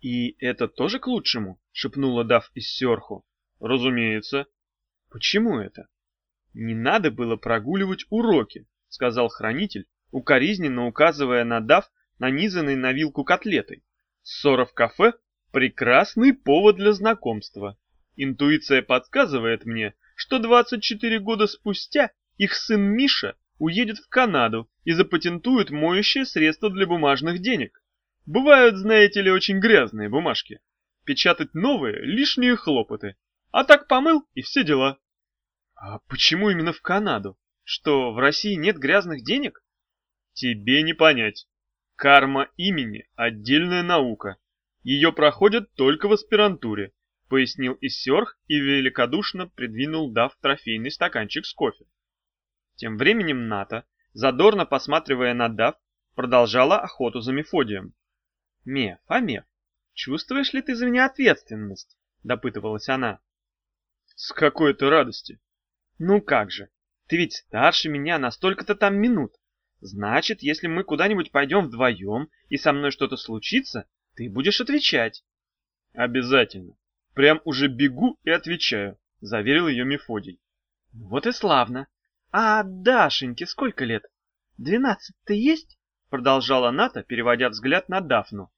«И это тоже к лучшему?» — шепнула Дав Иссиорху. «Разумеется». «Почему это?» «Не надо было прогуливать уроки», — сказал хранитель, укоризненно указывая на Дав нанизанной на вилку котлетой. «Ссора в кафе — прекрасный повод для знакомства. Интуиция подсказывает мне, что 24 года спустя их сын Миша уедет в Канаду и запатентует моющее средство для бумажных денег. Бывают, знаете ли, очень грязные бумажки. Печатать новые — лишние хлопоты. А так помыл и все дела». «А почему именно в Канаду? Что, в России нет грязных денег?» «Тебе не понять. Карма имени — отдельная наука. Ее проходят только в аспирантуре», — пояснил Иссиорх и великодушно придвинул Дав трофейный стаканчик с кофе. Тем временем Ната, задорно посматривая на Дав, продолжала охоту за Мефодием. «Меф, чувствуешь ли ты за меня ответственность?» — допытывалась она. «С какой-то радости». «Ну как же, ты ведь старше меня на столько-то там минут. Значит, если мы куда-нибудь пойдем вдвоем, и со мной что-то случится, ты будешь отвечать». «Обязательно. Прям уже бегу и отвечаю», — заверил ее Мефодий. «Вот и славно. А Дашеньке сколько лет? 12-то есть?» — продолжала Ната, переводя взгляд на Дафну.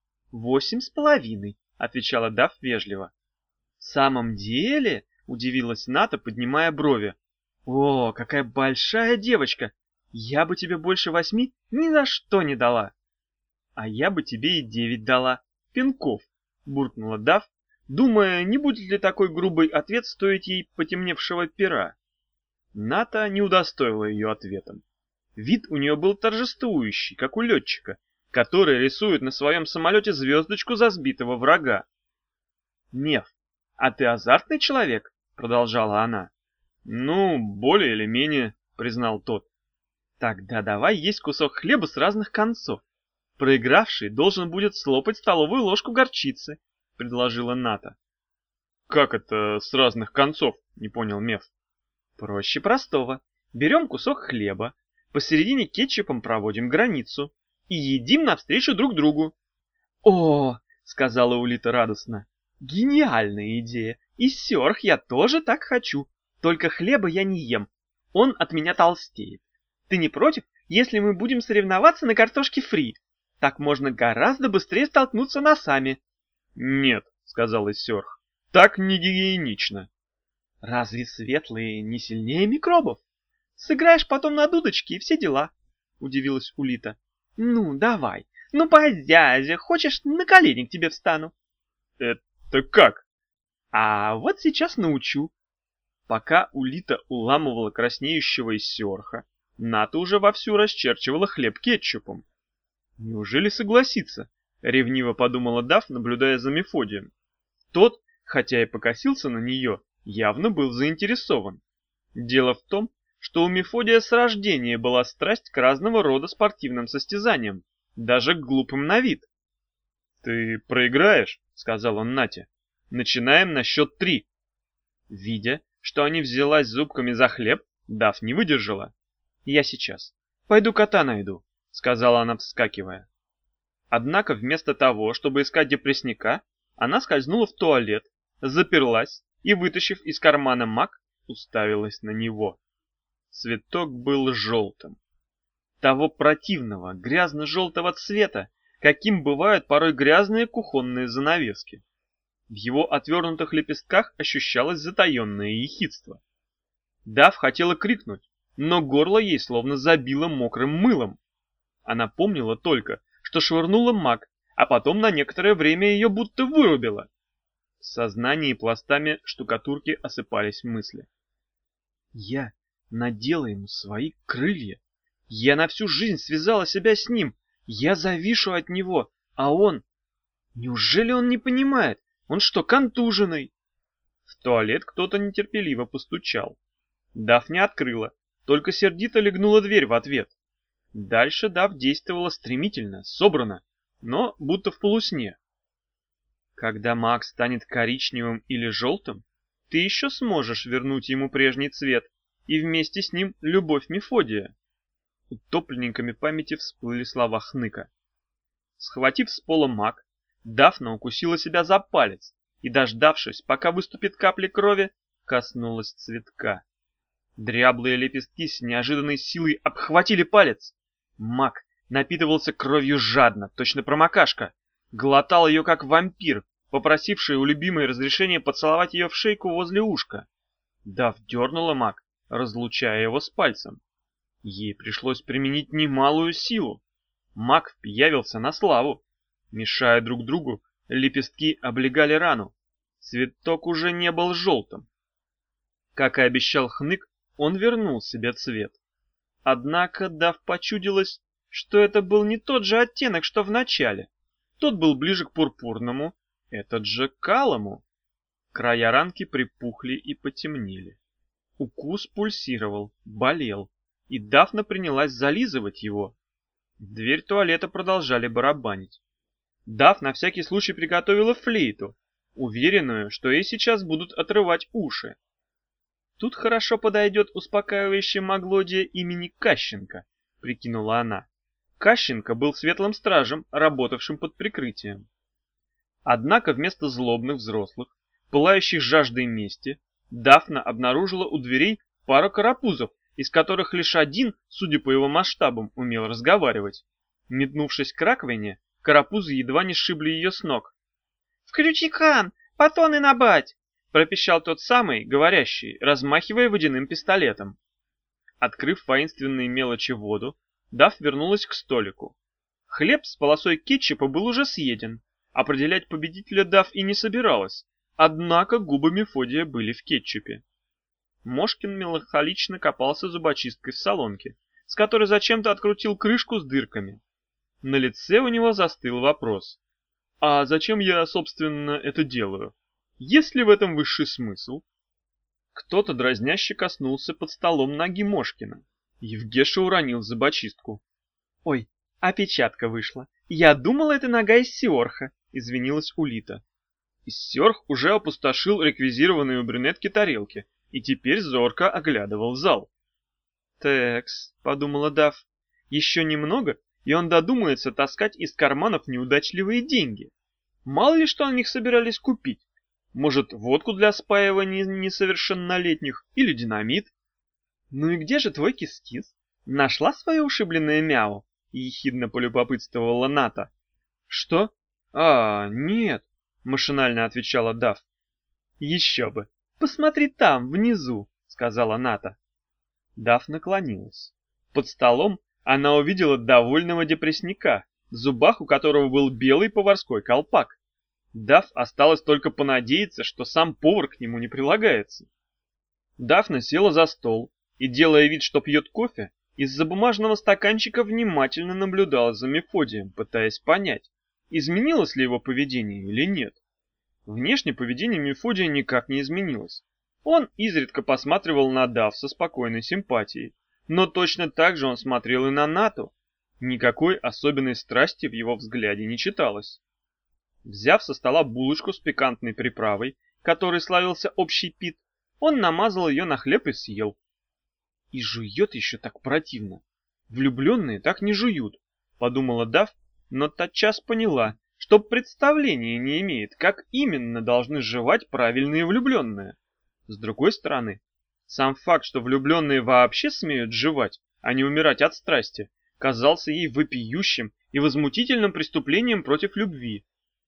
8,5, — отвечала Дав вежливо. «В самом деле?» — удивилась Ната, поднимая брови. «О, какая большая девочка! Я бы тебе больше 8 ни за что не дала!» «А я бы тебе и 9 дала. Пинков!» — буркнула Дав, думая, не будет ли такой грубый ответ стоить ей потемневшего пера. Ната не удостоила ее ответом. Вид у нее был торжествующий, как у летчика, который рисует на своем самолете звездочку за сбитого врага. «Меф, а ты азартный человек?» — продолжала она. «Ну, более или менее», — признал тот. «Тогда давай есть кусок хлеба с разных концов. Проигравший должен будет слопать столовую ложку горчицы», — предложила Ната. «Как это с разных концов?» — не понял Меф. «Проще простого. Берем кусок хлеба, посередине кетчупом проводим границу и едим навстречу друг другу». «О!» — сказала Улита радостно. «Гениальная идея! Иссиорх, я тоже так хочу. Только хлеба я не ем. Он от меня толстеет. Ты не против, если мы будем соревноваться на картошке фри? Так можно гораздо быстрее столкнуться носами». «Нет», — сказал Иссиорх, — «так не гигиенично». «Разве светлые не сильнее микробов? Сыграешь потом на дудочке и все дела», — удивилась Улита. «Ну, давай, ну позязя, хочешь, на колени к тебе встану?» «Это как?» «А вот сейчас научу». Пока Улита уламывала краснеющего Иссиорха, Ната уже вовсю расчерчивала хлеб кетчупом. «Неужели согласится?» — ревниво подумала Дав, наблюдая за Мефодием. Тот, хотя и покосился на нее, явно был заинтересован. Дело в том, что у Мефодия с рождения была страсть к разного рода спортивным состязаниям, даже к глупым на вид. «Ты проиграешь», — сказал он Нате. «Начинаем на счет 3». Видя, что они взялась зубками за хлеб, Дав не выдержала. «Я сейчас. Пойду кота найду», — сказала она, вскакивая. Однако вместо того, чтобы искать депресняка, она скользнула в туалет, заперлась и, вытащив из кармана мак, уставилась на него. Цветок был желтым. Того противного, грязно-желтого цвета, каким бывают порой грязные кухонные занавески. В его отвернутых лепестках ощущалось затаенное ехидство. Дав хотела крикнуть, но горло ей словно забило мокрым мылом. Она помнила только, что швырнула мак, а потом на некоторое время ее будто вырубило. В сознании пластами штукатурки осыпались мысли. «Я надела ему свои крылья. Я на всю жизнь связала себя с ним. Я завишу от него, а он... Неужели он не понимает? Он что, контуженный?» В туалет кто-то нетерпеливо постучал. Дав не открыла, только сердито легнула дверь в ответ. Дальше Дав действовала стремительно, собрано, но будто в полусне. «Когда маг станет коричневым или желтым, ты еще сможешь вернуть ему прежний цвет и вместе с ним любовь Мефодия». Утопленниками памяти всплыли слова Хныка. Схватив с пола маг, Дафна укусила себя за палец и, дождавшись, пока выступит капли крови, коснулась цветка. Дряблые лепестки с неожиданной силой обхватили палец. Маг напитывался кровью жадно, точно промокашка. Глотал ее, как вампир, попросивший у любимой разрешения поцеловать ее в шейку возле ушка. Дав дернула маг, разлучая его с пальцем. Ей пришлось применить немалую силу. Маг пиявился на славу. Мешая друг другу, лепестки облегали рану. Цветок уже не был желтым. Как и обещал Хнык, он вернул себе цвет. Однако Дав почудилось, что это был не тот же оттенок, что в начале. Тот был ближе к пурпурному, этот же к алому. Края ранки припухли и потемнели. Укус пульсировал, болел, и Дафна принялась зализывать его. В дверь туалета продолжали барабанить. Дав на всякий случай приготовила флейту, уверенную, что ей сейчас будут отрывать уши. Тут хорошо подойдет успокаивающая маглодия имени Кащенко, прикинула она. Кащенко был светлым стражем, работавшим под прикрытием. Однако вместо злобных взрослых, пылающих жаждой мести, Дафна обнаружила у дверей пару карапузов, из которых лишь один, судя по его масштабам, умел разговаривать. Метнувшись к раковине, карапузы едва не сшибли ее с ног. «Включи кран! Батоны набать!» — пропищал тот самый, говорящий, размахивая водяным пистолетом. Открыв воинственные мелочи в воду, Даф вернулась к столику. Хлеб с полосой кетчупа был уже съеден. Определять победителя Даф и не собиралась, однако губы Мефодия были в кетчупе. Мошкин меланхолично копался зубочисткой в солонке, с которой зачем-то открутил крышку с дырками. На лице у него застыл вопрос. А зачем я, собственно, это делаю? Есть ли в этом высший смысл? Кто-то дразняще коснулся под столом ноги Мошкина. Евгеша уронил зубочистку. «Ой, опечатка вышла. Я думала, это нога из Сиорха», — извинилась Улита. Иссиорх уже опустошил реквизированные у брюнетки тарелки и теперь зорко оглядывал зал. «Текс», — подумала Даф, — «еще немного, и он додумается таскать из карманов неудачливые деньги. Мало ли что они их собирались купить. Может, водку для спаивания несовершеннолетних или динамит? Ну и где же твой кис-кис? Нашла свое ушибленное мяу?» — ехидно полюбопытствовала Ната. «Что? А, нет», — машинально отвечала Даф. «Еще бы! Посмотри там, внизу», — сказала Ната. Даф наклонилась. Под столом она увидела довольного депресняка, в зубах у которого был белый поварской колпак. Даф осталось только понадеяться, что сам повар к нему не прилагается. Дафна села за стол и, делая вид, что пьет кофе, из-за бумажного стаканчика внимательно наблюдала за Мефодием, пытаясь понять, изменилось ли его поведение или нет. Внешне поведение Мефодия никак не изменилось. Он изредка посматривал на Даф со спокойной симпатией, но точно так же он смотрел и на Нату. Никакой особенной страсти в его взгляде не читалось. Взяв со стола булочку с пикантной приправой, которой славился общий пит, он намазал ее на хлеб и съел. И жует еще так противно. Влюбленные так не жуют, подумала Даф, но тотчас поняла, что представления не имеет, как именно должны жевать правильные влюбленные. С другой стороны, сам факт, что влюбленные вообще смеют жевать, а не умирать от страсти, казался ей вопиющим и возмутительным преступлением против любви.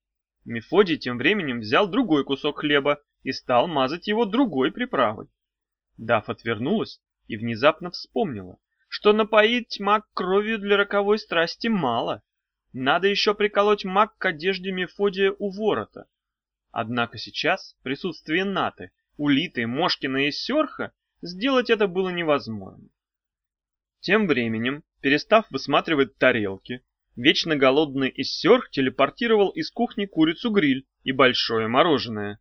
Мефодий тем временем взял другой кусок хлеба и стал мазать его другой приправой. Даф отвернулась и внезапно вспомнила, что напоить маг кровью для роковой страсти мало. Надо еще приколоть маг к одежде Мефодия у ворота. Однако сейчас, в присутствии Наты, Улиты, Мошкина и Сёрха, сделать это было невозможно. Тем временем, перестав высматривать тарелки, вечно голодный Иссёрх телепортировал из кухни курицу-гриль и большое мороженое.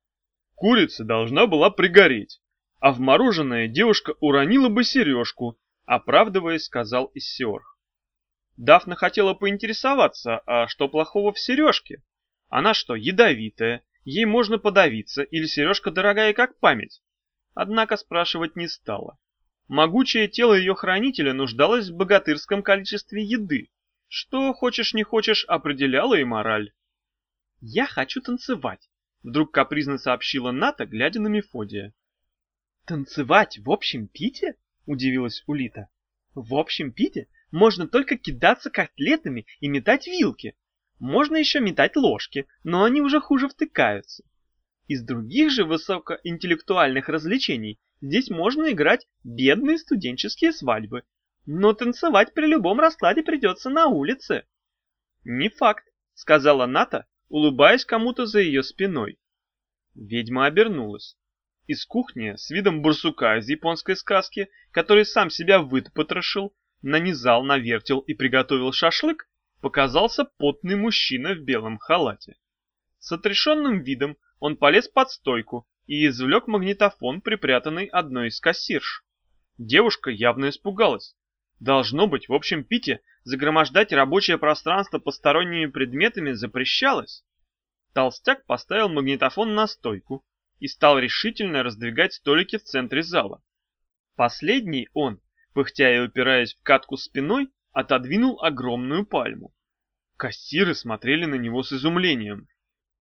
Курица должна была пригореть, а в мороженое девушка уронила бы сережку, оправдываясь, сказал Иссёрх. Дафна хотела поинтересоваться, а что плохого в сережке? Она что, ядовитая, ей можно подавиться, или сережка дорогая как память? Однако спрашивать не стала. Могучее тело ее хранителя нуждалось в богатырском количестве еды, что, хочешь не хочешь, определяло и мораль. «Я хочу танцевать», — вдруг капризно сообщила Ната, глядя на Мефодия. «Танцевать в общем пите?» — удивилась Улита. «В общем пите можно только кидаться котлетами и метать вилки. Можно еще метать ложки, но они уже хуже втыкаются. Из других же высокоинтеллектуальных развлечений здесь можно играть бедные студенческие свадьбы, но танцевать при любом раскладе придется на улице». «Не факт», — сказала Ната, улыбаясь кому-то за ее спиной. Ведьма обернулась. Из кухни с видом барсука из японской сказки, который сам себя выпотрошил, нанизал, навертел и приготовил шашлык, показался потный мужчина в белом халате. С отрешенным видом он полез под стойку и извлек магнитофон, припрятанный одной из кассирш. Девушка явно испугалась. Должно быть, в общем пите загромождать рабочее пространство посторонними предметами запрещалось. Толстяк поставил магнитофон на стойку и стал решительно раздвигать столики в центре зала. Последний он, пыхтя и упираясь в катку спиной, отодвинул огромную пальму. Кассиры смотрели на него с изумлением.